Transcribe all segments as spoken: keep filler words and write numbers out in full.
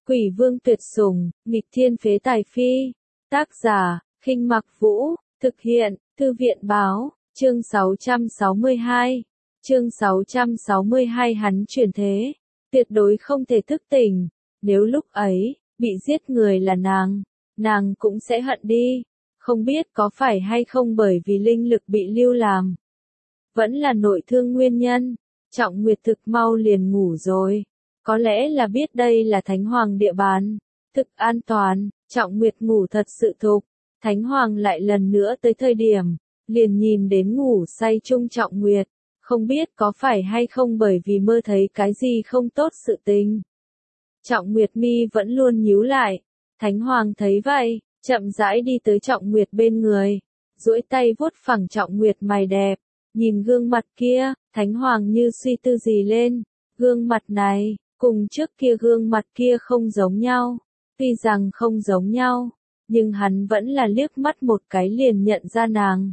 Quỷ vương tuyệt sủng, nghịch thiên phế tài phi. Tác giả, Khinh Mặc Vũ, thực hiện, Thư viện báo, chương sáu trăm sáu mươi hai. Chương sáu trăm sáu mươi hai hắn chuyển thế, tuyệt đối không thể thức tỉnh, nếu lúc ấy, bị giết người là nàng, nàng cũng sẽ hận đi, không biết có phải hay không bởi vì linh lực bị lưu làm. Vẫn là nội thương nguyên nhân, Trọng Nguyệt thực mau liền ngủ rồi, có lẽ là biết đây là Thánh Hoàng địa bàn, thực an toàn, Trọng Nguyệt ngủ thật sự thục, Thánh Hoàng lại lần nữa tới thời điểm, liền nhìn đến ngủ say chung Trọng Nguyệt. Không biết có phải hay không bởi vì mơ thấy cái gì không tốt sự tình. Trọng Nguyệt mi vẫn luôn nhíu lại. Thánh Hoàng thấy vậy, chậm rãi đi tới Trọng Nguyệt bên người. Duỗi tay vuốt phẳng Trọng Nguyệt mày đẹp. Nhìn gương mặt kia, Thánh Hoàng như suy tư gì lên. Gương mặt này, cùng trước kia gương mặt kia không giống nhau. Tuy rằng không giống nhau, nhưng hắn vẫn là liếc mắt một cái liền nhận ra nàng.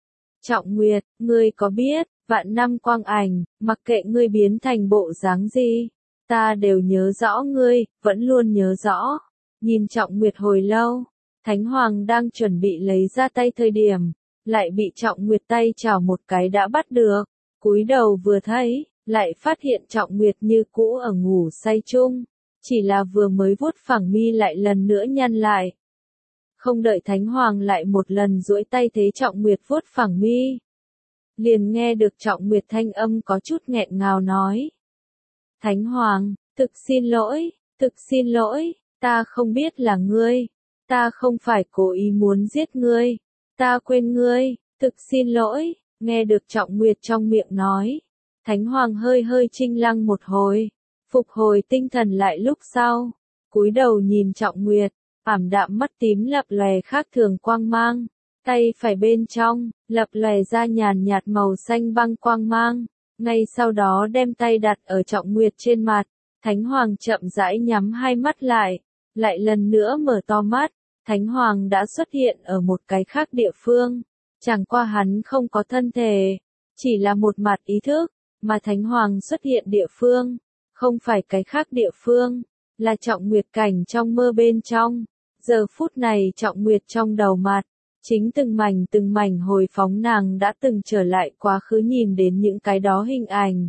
Trọng Nguyệt, ngươi có biết, vạn năm quang ảnh, mặc kệ ngươi biến thành bộ dáng gì, ta đều nhớ rõ ngươi, vẫn luôn nhớ rõ. Nhìn Trọng Nguyệt hồi lâu, Thánh Hoàng đang chuẩn bị lấy ra tay thời điểm, lại bị Trọng Nguyệt tay chảo một cái đã bắt được, cúi đầu vừa thấy, lại phát hiện Trọng Nguyệt như cũ ở ngủ say chung, chỉ là vừa mới vuốt phẳng mi lại lần nữa nhăn lại. Không đợi Thánh Hoàng lại một lần duỗi tay thế Trọng Nguyệt vuốt phẳng mi, liền nghe được Trọng Nguyệt thanh âm có chút nghẹn ngào nói. Thánh Hoàng, thực xin lỗi, thực xin lỗi, ta không biết là ngươi, ta không phải cố ý muốn giết ngươi, ta quên ngươi, thực xin lỗi, nghe được Trọng Nguyệt trong miệng nói. Thánh Hoàng hơi hơi chinh lăng một hồi, phục hồi tinh thần lại lúc sau, cúi đầu nhìn Trọng Nguyệt, ảm đạm mắt tím lập lòe khác thường quang mang. Tay phải bên trong, lập lòe ra nhàn nhạt màu xanh băng quang mang, ngay sau đó đem tay đặt ở Trọng Nguyệt trên mặt, Thánh Hoàng chậm rãi nhắm hai mắt lại, lại lần nữa mở to mắt, Thánh Hoàng đã xuất hiện ở một cái khác địa phương, chẳng qua hắn không có thân thể, chỉ là một mặt ý thức, mà Thánh Hoàng xuất hiện địa phương, không phải cái khác địa phương, là Trọng Nguyệt cảnh trong mơ bên trong, giờ phút này Trọng Nguyệt trong đầu mặt. Chính từng mảnh từng mảnh hồi phóng nàng đã từng trở lại quá khứ nhìn đến những cái đó hình ảnh.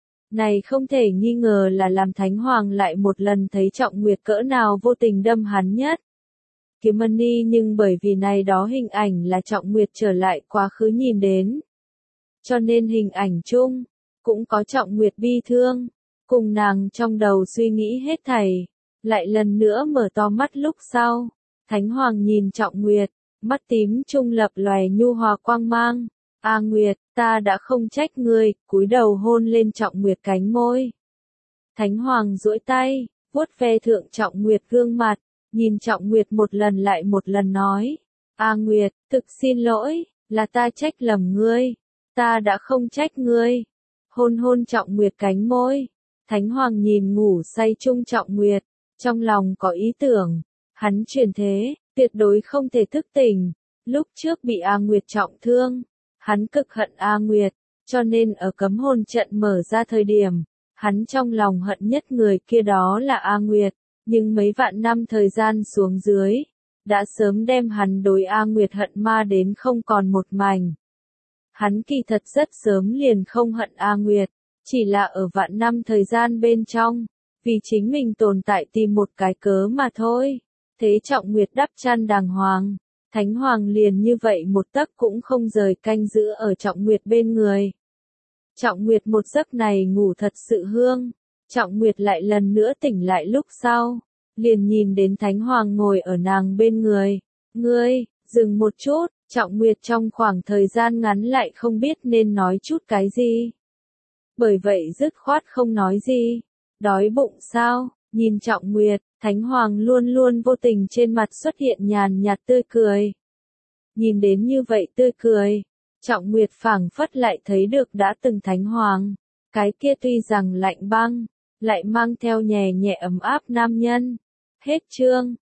Này không thể nghi ngờ là làm Thánh Hoàng lại một lần thấy Trọng Nguyệt cỡ nào vô tình đâm hắn nhất. Kiếm Mani nhưng bởi vì này đó hình ảnh là Trọng Nguyệt trở lại quá khứ nhìn đến. Cho nên hình ảnh chung, cũng có Trọng Nguyệt bi thương, cùng nàng trong đầu suy nghĩ hết thảy, lại lần nữa mở to mắt lúc sau. Thánh Hoàng nhìn Trọng Nguyệt. Mắt tím trung lập lòe nhu hòa quang mang. A Nguyệt, ta đã không trách ngươi, cúi đầu hôn lên Trọng Nguyệt cánh môi. Thánh Hoàng duỗi tay, vuốt ve thượng Trọng Nguyệt gương mặt, nhìn Trọng Nguyệt một lần lại một lần nói. A Nguyệt, thực xin lỗi, là ta trách lầm ngươi, ta đã không trách ngươi. Hôn hôn Trọng Nguyệt cánh môi. Thánh Hoàng nhìn ngủ say chung Trọng Nguyệt, trong lòng có ý tưởng, hắn chuyển thế. Tuyệt đối không thể thức tỉnh, lúc trước bị A Nguyệt trọng thương, hắn cực hận A Nguyệt, cho nên ở cấm hồn trận mở ra thời điểm, hắn trong lòng hận nhất người kia đó là A Nguyệt, nhưng mấy vạn năm thời gian xuống dưới, đã sớm đem hắn đối A Nguyệt hận ma đến không còn một mảnh. Hắn kỳ thật rất sớm liền không hận A Nguyệt, chỉ là ở vạn năm thời gian bên trong, vì chính mình tồn tại tìm một cái cớ mà thôi. Thế Trọng Nguyệt đắp chăn đàng hoàng, Thánh Hoàng liền như vậy một tấc cũng không rời canh giữ ở Trọng Nguyệt bên người. Trọng Nguyệt một giấc này ngủ thật sự hương, Trọng Nguyệt lại lần nữa tỉnh lại lúc sau, liền nhìn đến Thánh Hoàng ngồi ở nàng bên người. Ngươi, dừng một chút, Trọng Nguyệt trong khoảng thời gian ngắn lại không biết nên nói chút cái gì. Bởi vậy dứt khoát không nói gì. Đói bụng sao? Nhìn Trọng Nguyệt, Thánh Hoàng luôn luôn vô tình trên mặt xuất hiện nhàn nhạt tươi cười. Nhìn đến như vậy tươi cười, Trọng Nguyệt phảng phất lại thấy được đã từng Thánh Hoàng, cái kia tuy rằng lạnh băng, lại mang theo nhẹ nhẹ ấm áp nam nhân. Hết chương.